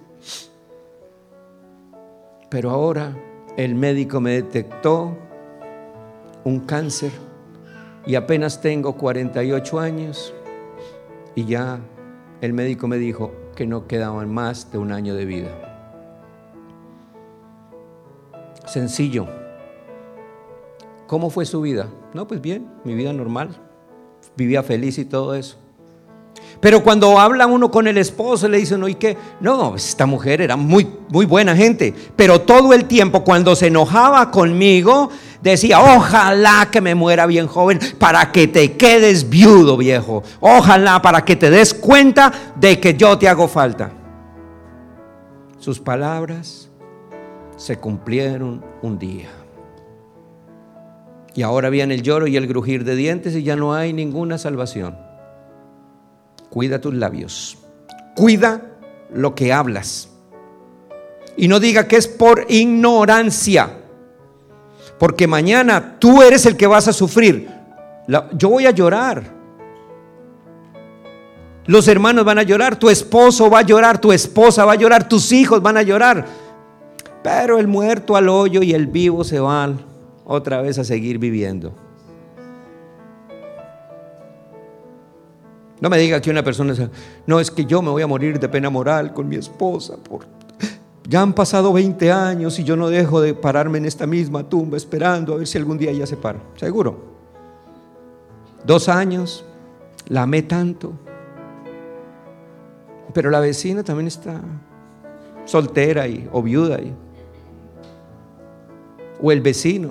Pero ahora el médico me detectó un cáncer y apenas tengo cuarenta y ocho años y ya el médico me dijo que no quedaban más de un año de vida. Sencillo. ¿Cómo fue su vida? No, pues bien, mi vida normal. Vivía feliz y todo eso. Pero cuando habla uno con el esposo, le dicen, ¿y qué? No, esta mujer era muy, muy buena gente. Pero todo el tiempo, cuando se enojaba conmigo, decía, ojalá que me muera bien joven para que te quedes viudo, viejo. Ojalá para que te des cuenta de que yo te hago falta. Sus palabras se cumplieron un día. Y ahora viene el lloro y el crujir de dientes y ya no hay ninguna salvación. Cuida tus labios. Cuida lo que hablas. Y no diga que es por ignorancia. Porque mañana tú eres el que vas a sufrir. Yo voy a llorar. Los hermanos van a llorar. Tu esposo va a llorar. Tu esposa va a llorar. Tus hijos van a llorar. Pero el muerto al hoyo y el vivo se van otra vez a seguir viviendo. No me diga que una persona dice, no, es que yo me voy a morir de pena moral con mi esposa. Por... Ya han pasado veinte años y yo no dejo de pararme en esta misma tumba esperando a ver si algún día ella se para. Seguro. Dos años, la amé tanto. Pero la vecina también está soltera y, o viuda. Y, o el vecino.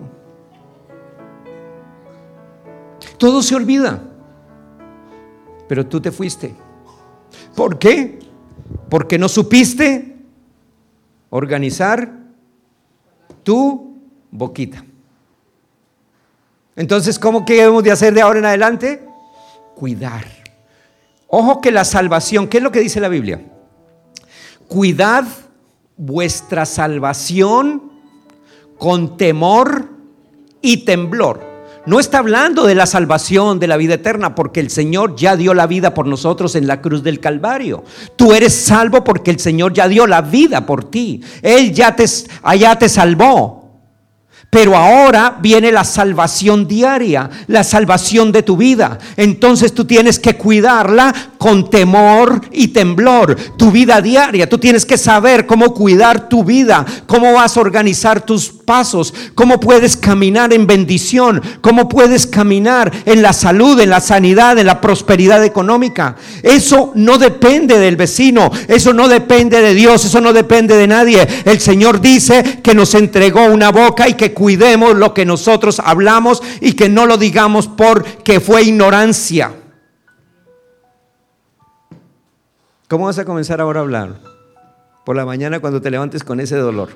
Todo se olvida. Pero tú te fuiste. ¿Por qué? Porque no supiste organizar tu boquita. Entonces, ¿cómo que debemos de hacer de ahora en adelante? Cuidar. Ojo que la salvación, ¿qué es lo que dice la Biblia? Cuidad vuestra salvación con temor y temblor. No está hablando de la salvación, de la vida eterna, porque el Señor ya dio la vida por nosotros en la cruz del Calvario. Tú eres salvo porque el Señor ya dio la vida por ti. Él ya te, allá te salvó. Pero ahora viene la salvación diaria, la salvación de tu vida. Entonces tú tienes que cuidarla con temor y temblor. Tu vida diaria, tú tienes que saber cómo cuidar tu vida, cómo vas a organizar tus pasos, cómo puedes caminar en bendición, cómo puedes caminar en la salud, en la sanidad, en la prosperidad económica. Eso no depende del vecino, eso no depende de Dios, eso no depende de nadie. El Señor dice que nos entregó una boca y que cuidemos lo que nosotros hablamos y que no lo digamos porque fue ignorancia. ¿Cómo vas a comenzar ahora a hablar? Por la mañana cuando te levantes con ese dolor.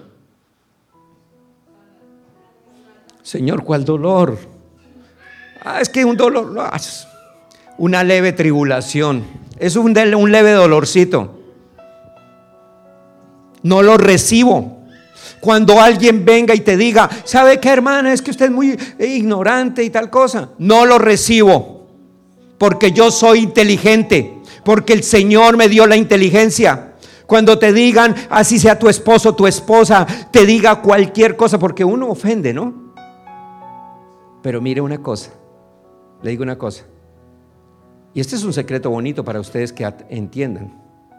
Señor, ¿cuál dolor? Ah, es que un dolor, no, una leve tribulación, es un, un leve dolorcito. No lo recibo. Cuando alguien venga y te diga, ¿sabe qué, hermana? Es que usted es muy ignorante y tal cosa. No lo recibo, porque yo soy inteligente, porque el Señor me dio la inteligencia. Cuando te digan, así sea tu esposo, tu esposa, te diga cualquier cosa, porque uno ofende, ¿no? Pero mire una cosa, le digo una cosa, y este es un secreto bonito para ustedes que entiendan.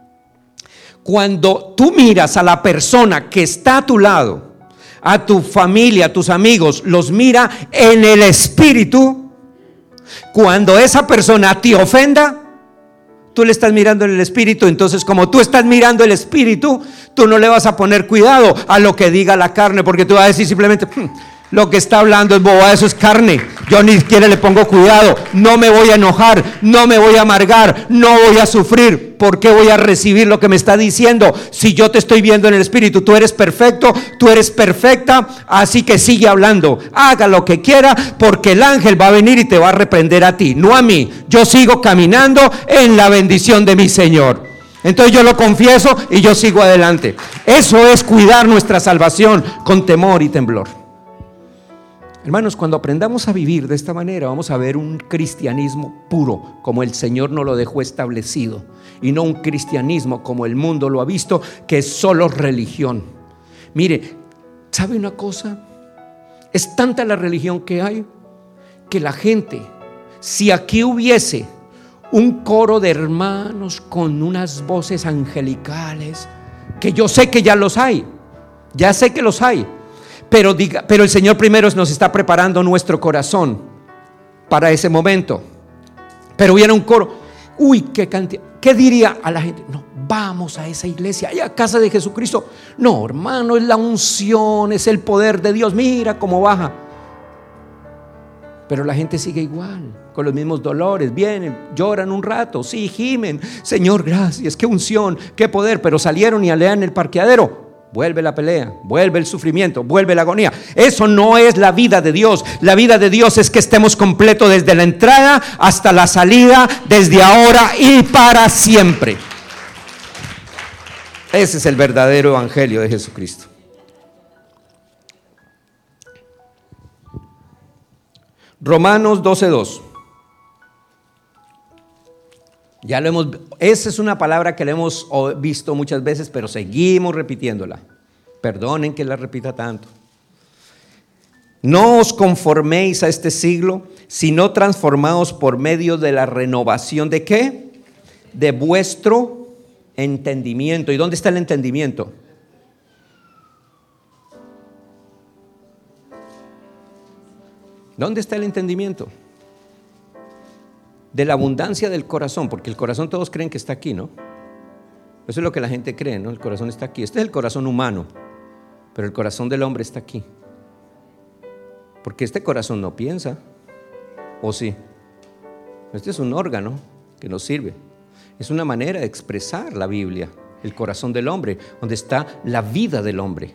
Cuando tú miras a la persona que está a tu lado, a tu familia, a tus amigos, los mira en el espíritu, cuando esa persona te ofenda, tú le estás mirando en el espíritu. Entonces, como tú estás mirando el espíritu, tú no le vas a poner cuidado a lo que diga la carne, porque tú vas a decir simplemente, hm, lo que está hablando es boba, eso es carne. Yo ni siquiera le pongo cuidado. No me voy a enojar, no me voy a amargar, no voy a sufrir. ¿Por qué voy a recibir lo que me está diciendo? Si yo te estoy viendo en el espíritu, tú eres perfecto, tú eres perfecta, así que sigue hablando, haga lo que quiera, porque el ángel va a venir y te va a reprender a ti, no a mí. Yo sigo caminando en la bendición de mi Señor. Entonces yo lo confieso y yo sigo adelante. Eso es cuidar nuestra salvación con temor y temblor. Hermanos, cuando aprendamos a vivir de esta manera, vamos a ver un cristianismo puro, como el Señor nos lo dejó establecido, y no un cristianismo como el mundo lo ha visto, que es solo religión. Mire, ¿sabe una cosa? Es tanta la religión que hay, que la gente, si aquí hubiese un coro de hermanos con unas voces angelicales, que yo sé que ya los hay, ya sé que los hay, Pero, diga, pero el Señor primero nos está preparando nuestro corazón para ese momento. Pero hubiera un coro, uy, qué cantidad, ¿qué diría a la gente? No, vamos a esa iglesia, a casa de Jesucristo. No, hermano, es la unción, es el poder de Dios, mira cómo baja. Pero la gente sigue igual, con los mismos dolores, vienen, lloran un rato, sí, gimen, Señor, gracias, qué unción, qué poder, pero salieron y alean en el parqueadero. Vuelve la pelea, vuelve el sufrimiento, vuelve la agonía. Eso no es la vida de Dios. La vida de Dios es que estemos completos desde la entrada hasta la salida, desde ahora y para siempre. Ese es el verdadero evangelio de Jesucristo. Romanos doce dos. Ya lo hemos, esa es una palabra que le hemos visto muchas veces, pero seguimos repitiéndola. Perdonen que la repita tanto. No os conforméis a este siglo, sino transformaos por medio de la renovación ¿de qué? De vuestro entendimiento. ¿Y dónde está el entendimiento? ¿Dónde está el entendimiento? De la abundancia del corazón, porque el corazón todos creen que está aquí, ¿no? Eso es lo que la gente cree, ¿no? El corazón está aquí. Este es el corazón humano, pero el corazón del hombre está aquí. Porque este corazón no piensa, ¿o sí? Este es un órgano que nos sirve. Es una manera de expresar la Biblia, el corazón del hombre, donde está la vida del hombre.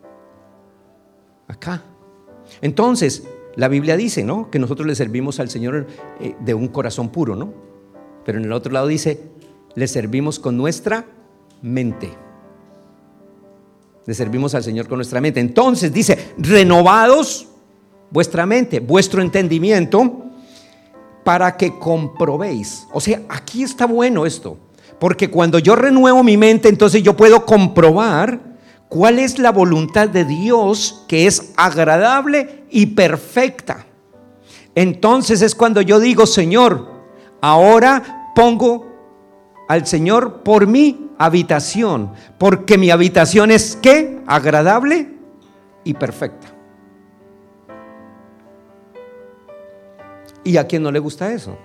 Acá. Entonces, la Biblia dice, ¿no?, que nosotros le servimos al Señor eh, de un corazón puro, ¿no? Pero en el otro lado dice, le servimos con nuestra mente. Le servimos al Señor con nuestra mente. Entonces dice, renovados vuestra mente, vuestro entendimiento, para que comprobéis. O sea, aquí está bueno esto, porque cuando yo renuevo mi mente, entonces yo puedo comprobar cuál es la voluntad de Dios, que es agradable y perfecta. Entonces es cuando yo digo, Señor, ahora pongo al Señor por mi habitación, porque mi habitación es ¿qué? Agradable y perfecta. ¿Y a quién no le gusta eso?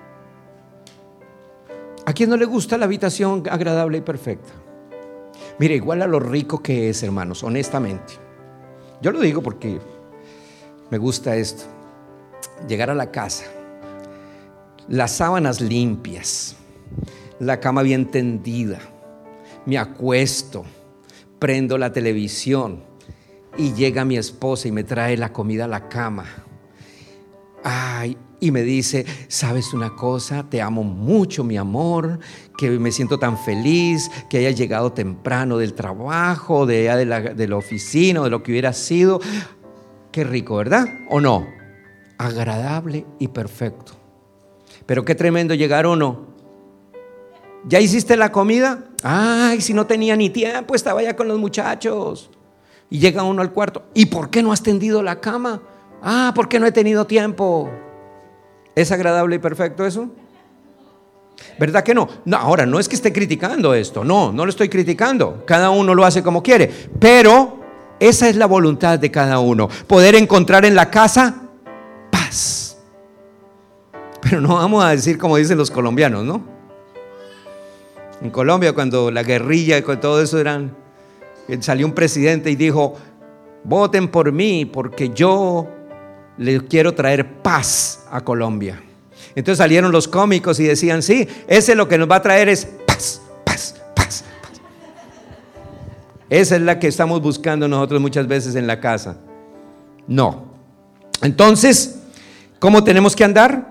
¿A quién no le gusta la habitación agradable y perfecta? Mire, igual a lo rico que es, hermanos, honestamente. Yo lo digo porque me gusta esto. Llegar a la casa, las sábanas limpias, la cama bien tendida, me acuesto, prendo la televisión y llega mi esposa y me trae la comida a la cama. Ay, y me dice, ¿sabes una cosa? Te amo mucho, mi amor, que me siento tan feliz que hayas llegado temprano del trabajo, de allá de la, de la oficina, de lo que hubiera sido. Qué rico, ¿verdad? ¿O no? Agradable y perfecto. Pero qué tremendo llegar uno. ¿Ya hiciste la comida? Ay, si no tenía ni tiempo, estaba ya con los muchachos. Y llega uno al cuarto. ¿Y por qué no has tendido la cama? Ah, porque no he tenido tiempo. ¿Es agradable y perfecto eso? ¿Verdad que no? No, ahora, no es que esté criticando esto. No, no lo estoy criticando. Cada uno lo hace como quiere. Pero esa es la voluntad de cada uno. Poder encontrar en la casa paz. Pero no vamos a decir como dicen los colombianos, ¿no? En Colombia, cuando la guerrilla y con todo eso eran, salió un presidente y dijo: voten por mí porque yo le quiero traer paz a Colombia. Entonces salieron los cómicos y decían: sí, ese lo que nos va a traer es paz, paz, paz, paz. Esa es la que estamos buscando nosotros muchas veces en la casa. No. Entonces, ¿cómo tenemos que andar?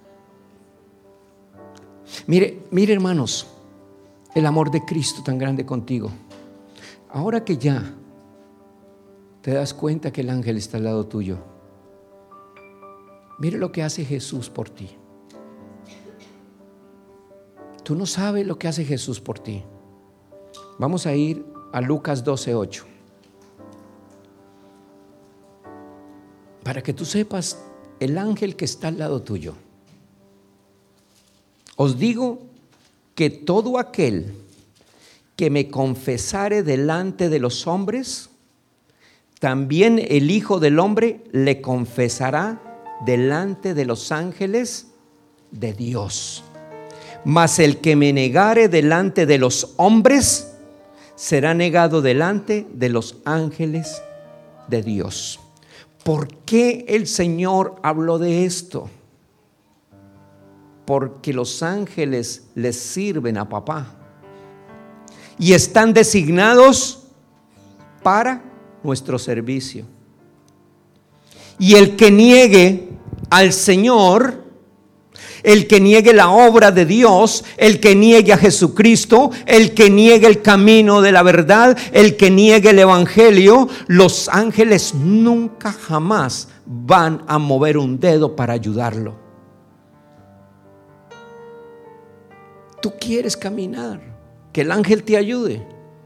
Mire, mire hermanos, el amor de Cristo tan grande contigo. Ahora que ya te das cuenta que el ángel está al lado tuyo, mire lo que hace Jesús por ti. Tú no sabes lo que hace Jesús por ti. Vamos a ir a Lucas doce ocho. Para que tú sepas el ángel que está al lado tuyo. Os digo que todo aquel que me confesare delante de los hombres, también el Hijo del Hombre le confesará delante de los ángeles de Dios. Mas el que me negare delante de los hombres, será negado delante de los ángeles de Dios. ¿Por qué el Señor habló de esto? Porque los ángeles les sirven a papá y están designados para nuestro servicio. Y el que niegue al Señor, el que niegue la obra de Dios, el que niegue a Jesucristo, el que niegue el camino de la verdad, el que niegue el evangelio, los ángeles nunca jamás van a mover un dedo para ayudarlo. Tú quieres caminar, que el ángel te ayude.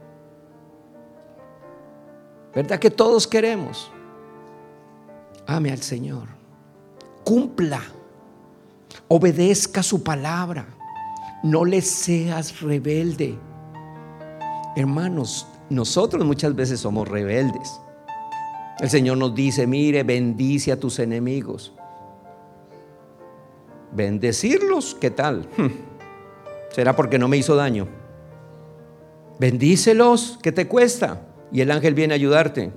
¿Verdad que todos queremos? Ame al Señor, cumpla, obedezca su palabra, no le seas rebelde. Hermanos, nosotros muchas veces somos rebeldes. El Señor nos dice: mire, bendice a tus enemigos. Bendecirlos, ¿qué tal? ¿Será porque no me hizo daño? Bendícelos, ¿qué te cuesta? Y el ángel viene a ayudarte.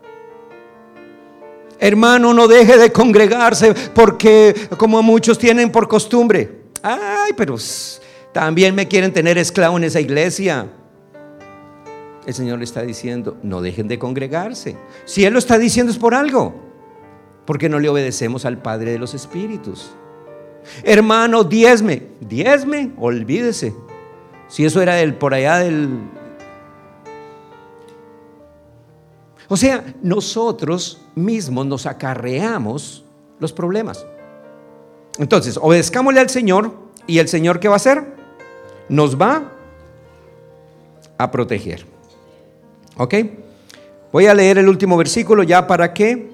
Hermano, no deje de congregarse porque como muchos tienen por costumbre. Ay, pero también me quieren tener esclavo en esa iglesia. El Señor le está diciendo: no dejen de congregarse. Si Él lo está diciendo es por algo. Porque no le obedecemos al Padre de los Espíritus. Hermano, diezme, diezme, olvídese. Si eso era del por allá del... O sea, nosotros mismos nos acarreamos los problemas. Entonces, obedezcámosle al Señor. ¿Y el Señor qué va a hacer? Nos va a proteger. ¿Ok? Voy a leer el último versículo ya para que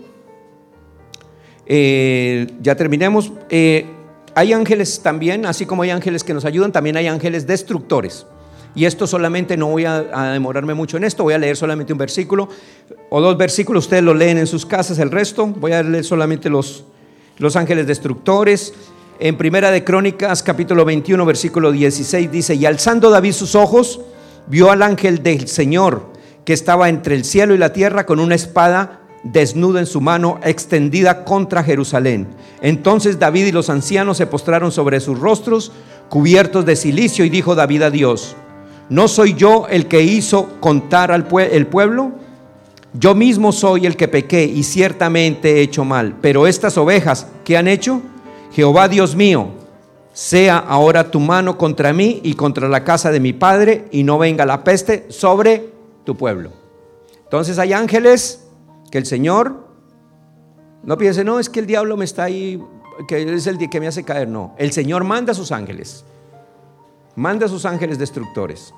eh, ya terminemos. Eh, Hay ángeles también, así como hay ángeles que nos ayudan, también hay ángeles destructores. Y esto solamente, no voy a, a demorarme mucho en esto, voy a leer solamente un versículo o dos versículos, ustedes lo leen en sus casas, el resto voy a leer solamente los, los ángeles destructores. En Primera de Crónicas, capítulo veintiuno, versículo dieciséis, dice: y alzando David sus ojos, vio al ángel del Señor, que estaba entre el cielo y la tierra, con una espada desnuda en su mano, extendida contra Jerusalén. Entonces David y los ancianos se postraron sobre sus rostros, cubiertos de cilicio, y dijo David a Dios: ¿no soy yo el que hizo contar al pue- el pueblo? yo mismo soy el que pequé y ciertamente he hecho mal. Pero estas ovejas, ¿qué han hecho? Jehová Dios mío, sea ahora tu mano contra mí y contra la casa de mi padre, y no venga la peste sobre tu pueblo. Entonces hay ángeles que el Señor, no piense, no, es que el diablo me está ahí, que es el que me hace caer. No, el Señor manda a sus ángeles, manda a sus ángeles destructores.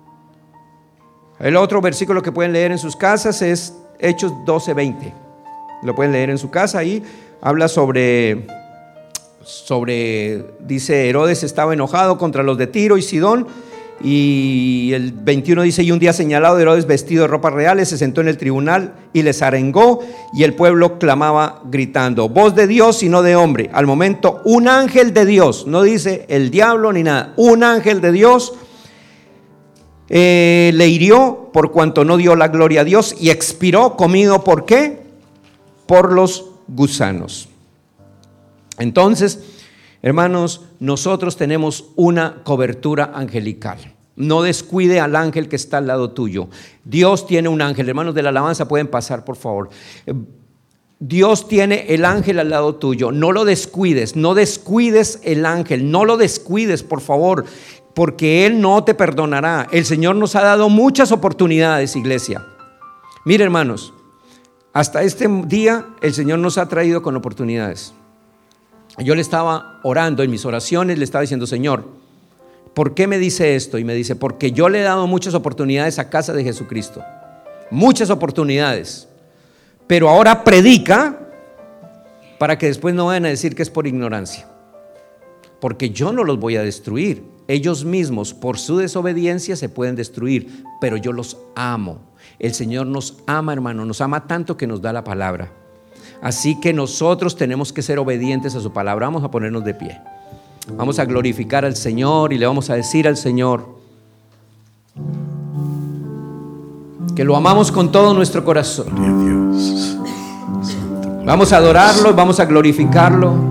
El otro versículo que pueden leer en sus casas es Hechos doce veinte. Lo pueden leer en su casa. Ahí habla sobre, sobre, dice, Herodes estaba enojado contra los de Tiro y Sidón. Y el veintiuno dice, y un día señalado, Herodes, vestido de ropas reales, se sentó en el tribunal y les arengó, y el pueblo clamaba gritando, voz de Dios y no de hombre. Al momento un ángel de Dios, no dice el diablo ni nada, un ángel de Dios eh, le hirió por cuanto no dio la gloria a Dios, y expiró comido, ¿por qué? Por los gusanos. Entonces, hermanos, nosotros tenemos una cobertura angelical. No descuide al ángel que está al lado tuyo. Dios tiene un ángel. Hermanos de la alabanza, pueden pasar, por favor. Dios tiene el ángel al lado tuyo. No lo descuides, no descuides el ángel. No lo descuides, por favor, porque Él no te perdonará. El Señor nos ha dado muchas oportunidades, iglesia. Mire, hermanos, hasta este día el Señor nos ha traído con oportunidades. Yo le estaba orando en mis oraciones, le estaba diciendo, Señor, ¿por qué me dice esto? Y me dice, porque yo le he dado muchas oportunidades a casa de Jesucristo, muchas oportunidades, pero ahora predica para que después no vayan a decir que es por ignorancia, porque yo no los voy a destruir. Ellos mismos por su desobediencia se pueden destruir, pero yo los amo. El Señor nos ama, hermano, nos ama tanto que nos da la palabra. Así que nosotros tenemos que ser obedientes a su palabra. Vamos a ponernos de pie. Vamos a glorificar al Señor y le vamos a decir al Señor que lo amamos con todo nuestro corazón. Vamos a adorarlo, vamos a glorificarlo.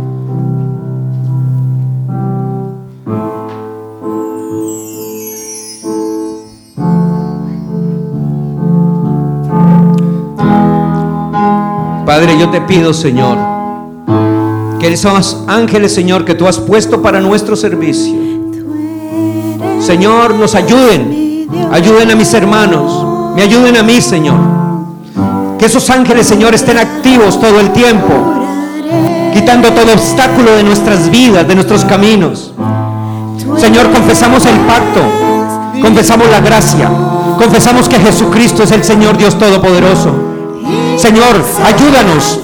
Padre, yo te pido, Señor, que esos ángeles, Señor, que tú has puesto para nuestro servicio, Señor, nos ayuden, ayuden a mis hermanos, me ayuden a mí, Señor. Que esos ángeles, Señor, estén activos todo el tiempo, quitando todo obstáculo de nuestras vidas, de nuestros caminos. Señor, confesamos el pacto, confesamos la gracia, confesamos que Jesucristo es el Señor Dios Todopoderoso. Señor, ayúdanos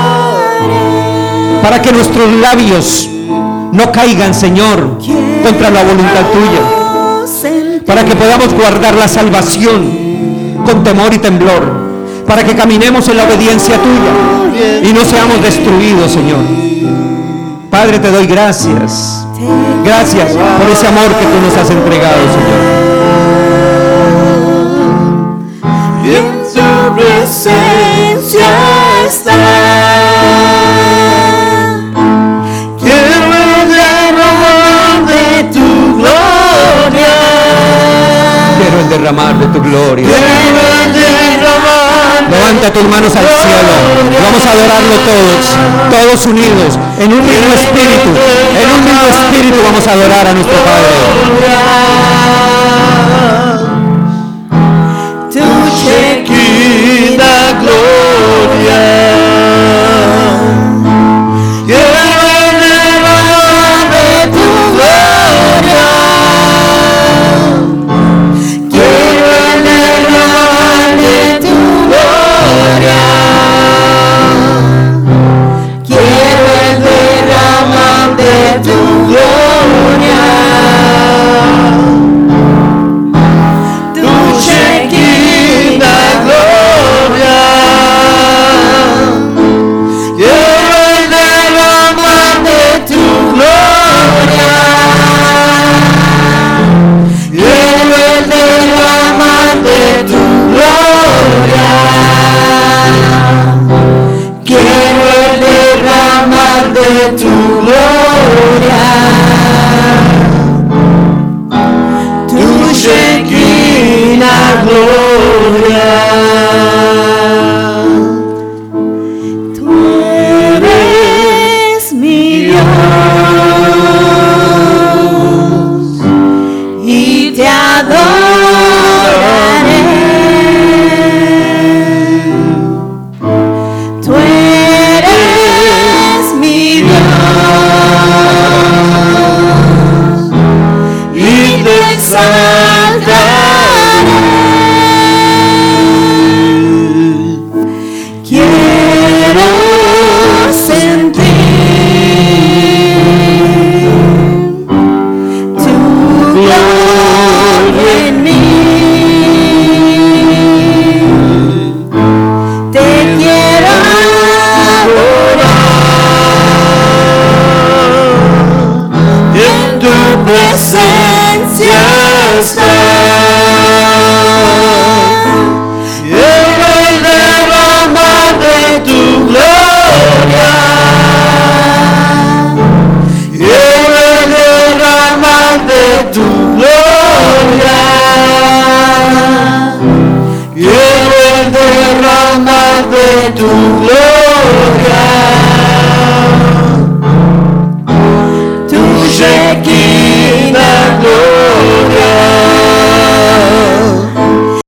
para que nuestros labios no caigan, Señor, contra la voluntad tuya, para que podamos guardar la salvación con temor y temblor, para que caminemos en la obediencia tuya y no seamos destruidos, Señor. Padre, te doy gracias, gracias por ese amor que tú nos has entregado, Señor. Y en tu presencia está. Quiero derramar de tu gloria. Quiero el derramar de tu gloria. Quiero derramar. Levanta tus manos al cielo. Vamos a adorarlo todos, todos unidos, en un mismo espíritu. En un mismo espíritu vamos a adorar a nuestro Padre. Shekinah gloria, quiero derramar de tu gloria, quiero derramar de tu gloria, quiero derramar de tu gloria, tu Shekinah gloria, quiero derramar de tu gloria, quiero derramar de tu gloria, quiero derramar de tu gloria, tu Shekinah gloria. y te adoraré. Tú eres mi Dios y te exaltaré. Quiero sentir tu gloria en mí. Te quiero adorar. En tu presencia está. Quiero el derramar de tu gloria. Quiero el derramar de tu gloria. Quiero el derramar de tu gloria.